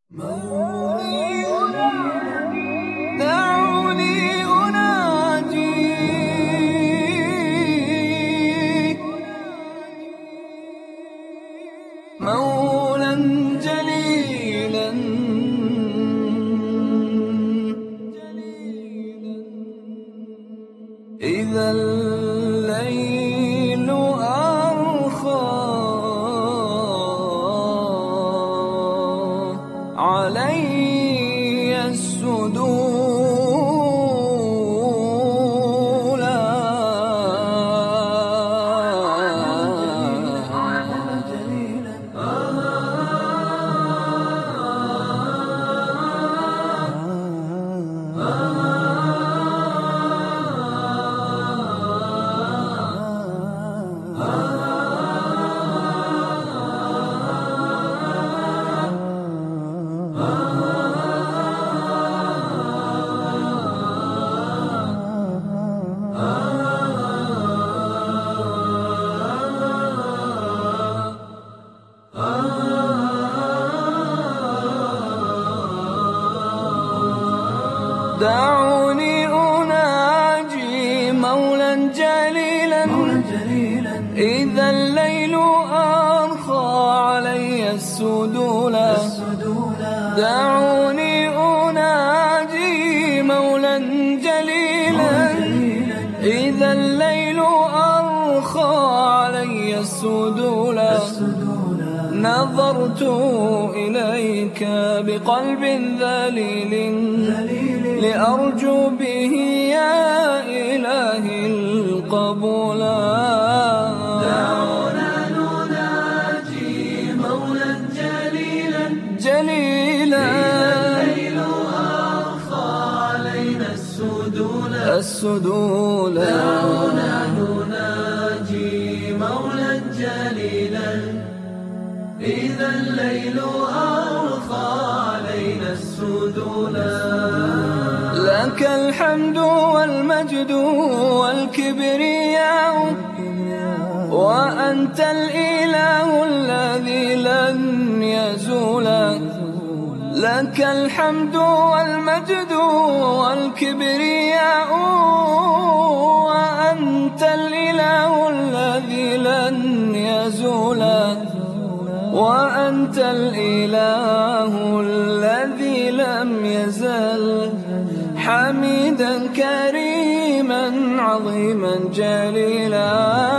دعوني أناجي مولا جليلا إذا الليل أرخى علي السدول دعوني أناجي مولا جليلا إذا الليل أرخى علي السدولا دعوني أناجي مولا جليلا إذا الليل أرخى علي السدولا نظرت إليك بقلب ذليل لأرجو به يا إلهي القبول دعونا نناجي مولا جليلا الليل أرخى علينا السدول دعونا نناجي مولا جليلا إذا الليل أرخى علينا السدول لك الحمد والمجد والكبرياء وأنت الإله الذي لن يزول لك الحمد والمجد والكبرياء وأنت الإله الذي لن يزول وأنت الإله الذي لم يزل حميدا كريما عظيما جليلا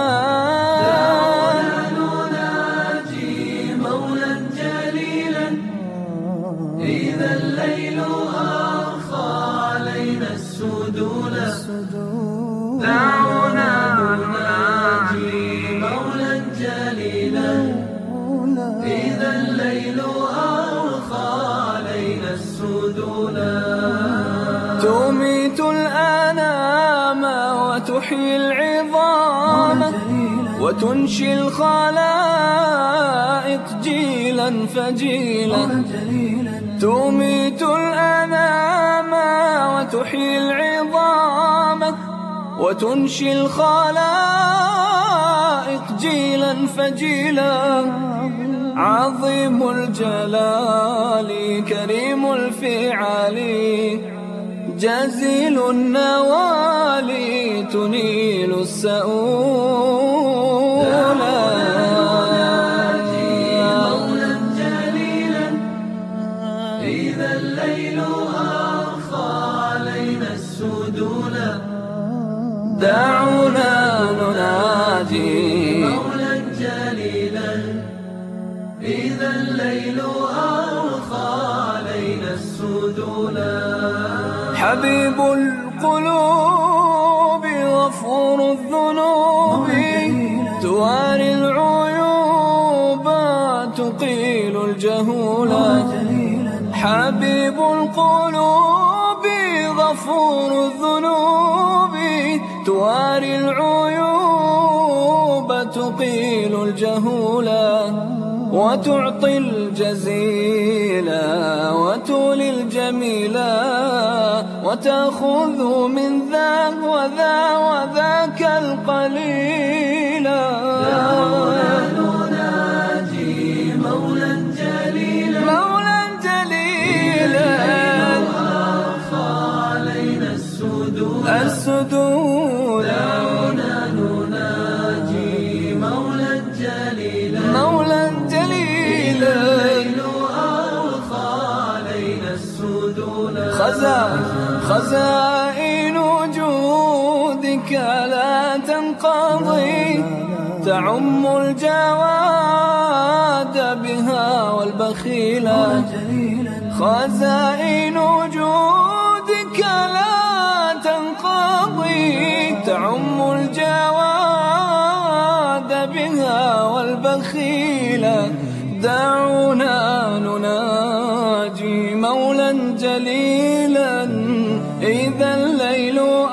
دعونا نناجي مولا جليلا إذا الليل أرخى علينا السدول دعونا نناجي مولا جليلا إذا الليل أرخى علينا السدول تميت الأنام وتحيي العظام وتنشي الخلائق جيلا فجيلا تميت الأنام وتحيي العظام وتنشي الخلائق جيلا فجيلا عظيم الجلال كريم الفعال جزيل النوال تنيل السؤول مولا جليلا إذا الليل أرخى علينا السدول دعونا نناجي مولا جليلا إذا الليل أرخى علينا السدول حبيب القلوب غفور الذنوب تواري العيوب تقيل الجهول حبيب القلوب غفور الذنوب تواري العيوب تقيل الجهول وتعطي الجزيلا وتولي الجميلا وتأخذ من ذا وذا وذاك القليلا دعونا نناجي مولا جليلا السدود. دعونا نناجي مولا جليلا، مولا جليلا، الليل أرخى علينا السدود. خزائن وجودك لا تنقضي، تعم الجواد بها والبخيلا. خزائن وجودك لا تنقضي، تعم الجواد بها والبخيلا. دعونا نناجي مولا جليلا إذا الليل